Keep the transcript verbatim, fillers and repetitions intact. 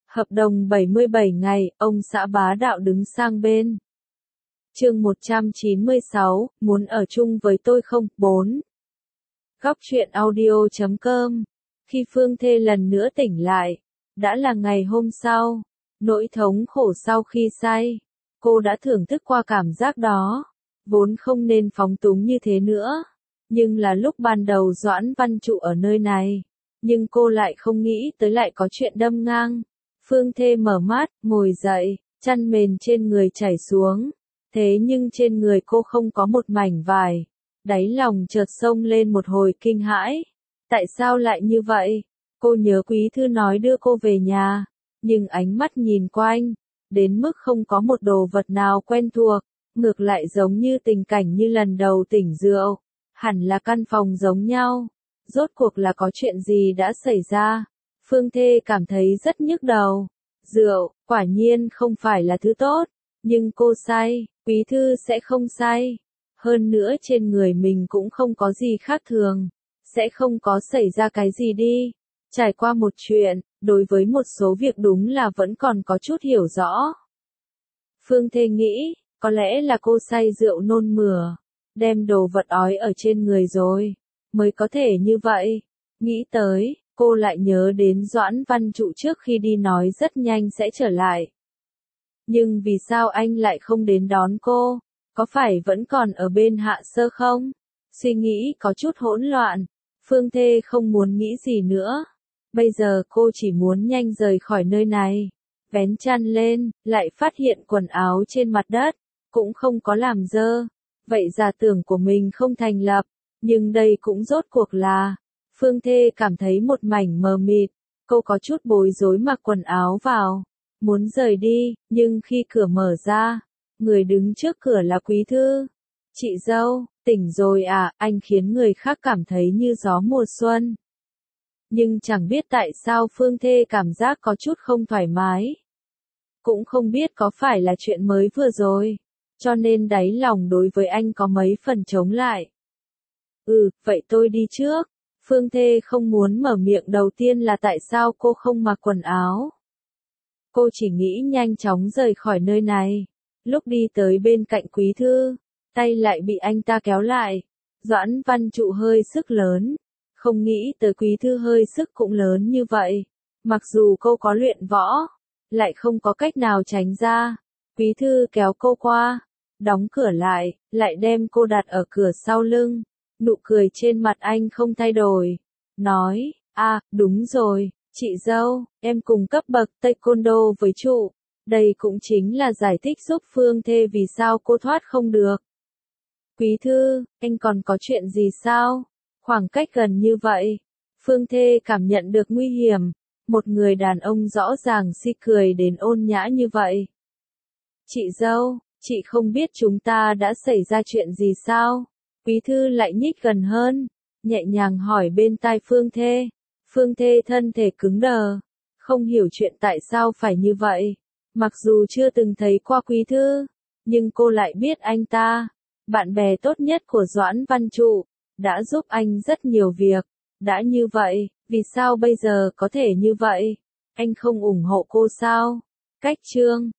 Hợp đồng bảy mươi bảy ngày, ông xã bá đạo đứng sang bên. Chương một trăm chín mươi sáu, muốn ở chung với tôi không? bốn. Góc truyện audio chấm com. Khi Phương Thê lần nữa tỉnh lại, đã là ngày hôm sau. Nỗi thống khổ sau khi say, cô đã thưởng thức qua cảm giác đó. Vốn không nên phóng túng như thế nữa. Nhưng là lúc ban đầu Doãn Văn Trụ ở nơi này. Nhưng cô lại không nghĩ tới lại có chuyện đâm ngang. Phương Thê mở mắt, ngồi dậy, chăn mền trên người chảy xuống. Thế nhưng trên người cô không có một mảnh vải. Đáy lòng chợt xông lên một hồi kinh hãi. Tại sao lại như vậy? Cô nhớ Quý Thư nói đưa cô về nhà. Nhưng ánh mắt nhìn quanh, đến mức không có một đồ vật nào quen thuộc. Ngược lại giống như tình cảnh như lần đầu tỉnh rượu. Hẳn là căn phòng giống nhau. Rốt cuộc là có chuyện gì đã xảy ra? Phương Thê cảm thấy rất nhức đầu. Rượu, quả nhiên không phải là thứ tốt. Nhưng cô say, Quý Thư sẽ không say. Hơn nữa trên người mình cũng không có gì khác thường. Sẽ không có xảy ra cái gì đi. Trải qua một chuyện, đối với một số việc đúng là vẫn còn có chút hiểu rõ. Phương Thê nghĩ, có lẽ là cô say rượu nôn mửa. Đem đồ vật ói ở trên người rồi. Mới có thể như vậy. Nghĩ tới, cô lại nhớ đến Doãn Văn Trụ trước khi đi nói rất nhanh sẽ trở lại. Nhưng vì sao anh lại không đến đón cô? Có phải vẫn còn ở bên Hạ Sơ không? Suy nghĩ có chút hỗn loạn. Phương Thê không muốn nghĩ gì nữa. Bây giờ cô chỉ muốn nhanh rời khỏi nơi này. Vén chăn lên, lại phát hiện quần áo trên mặt đất. Cũng không có làm dơ. Vậy giả tưởng của mình không thành lập. Nhưng đây cũng rốt cuộc là. Phương Thê cảm thấy một mảnh mờ mịt. Cô có chút bối rối mặc quần áo vào. Muốn rời đi, nhưng khi cửa mở ra, người đứng trước cửa là Quý Thư. Chị dâu, tỉnh rồi à? Anh khiến người khác cảm thấy như gió mùa xuân. Nhưng chẳng biết tại sao Phương Thê cảm giác có chút không thoải mái. Cũng không biết có phải là chuyện mới vừa rồi. Cho nên đáy lòng đối với anh có mấy phần chống lại. Ừ, vậy tôi đi trước. Phương Thê không muốn mở miệng đầu tiên là tại sao cô không mặc quần áo. Cô chỉ nghĩ nhanh chóng rời khỏi nơi này. Lúc đi tới bên cạnh Quý Thư, tay lại bị anh ta kéo lại. Doãn Văn Trụ hơi sức lớn. Không nghĩ tới Quý Thư hơi sức cũng lớn như vậy. Mặc dù cô có luyện võ, lại không có cách nào tránh ra. Quý Thư kéo cô qua, đóng cửa lại, lại đem cô đặt ở cửa sau lưng. Nụ cười trên mặt anh không thay đổi. Nói, à, đúng rồi, chị dâu, em cùng cấp bậc taekwondo với Trụ. Đây cũng chính là giải thích giúp Phương Thê vì sao cô thoát không được. Quý Thư, anh còn có chuyện gì sao? Khoảng cách gần như vậy. Phương Thê cảm nhận được nguy hiểm. Một người đàn ông rõ ràng si cười đến ôn nhã như vậy. Chị dâu, chị không biết chúng ta đã xảy ra chuyện gì sao? Quý Thư lại nhích gần hơn, nhẹ nhàng hỏi bên tai Phương Thê. Phương Thê thân thể cứng đờ, không hiểu chuyện tại sao phải như vậy. Mặc dù chưa từng thấy qua Quý Thư, nhưng cô lại biết anh ta, bạn bè tốt nhất của Doãn Văn Trụ, đã giúp anh rất nhiều việc. Đã như vậy, vì sao bây giờ có thể như vậy? Anh không ủng hộ cô sao? Cách chương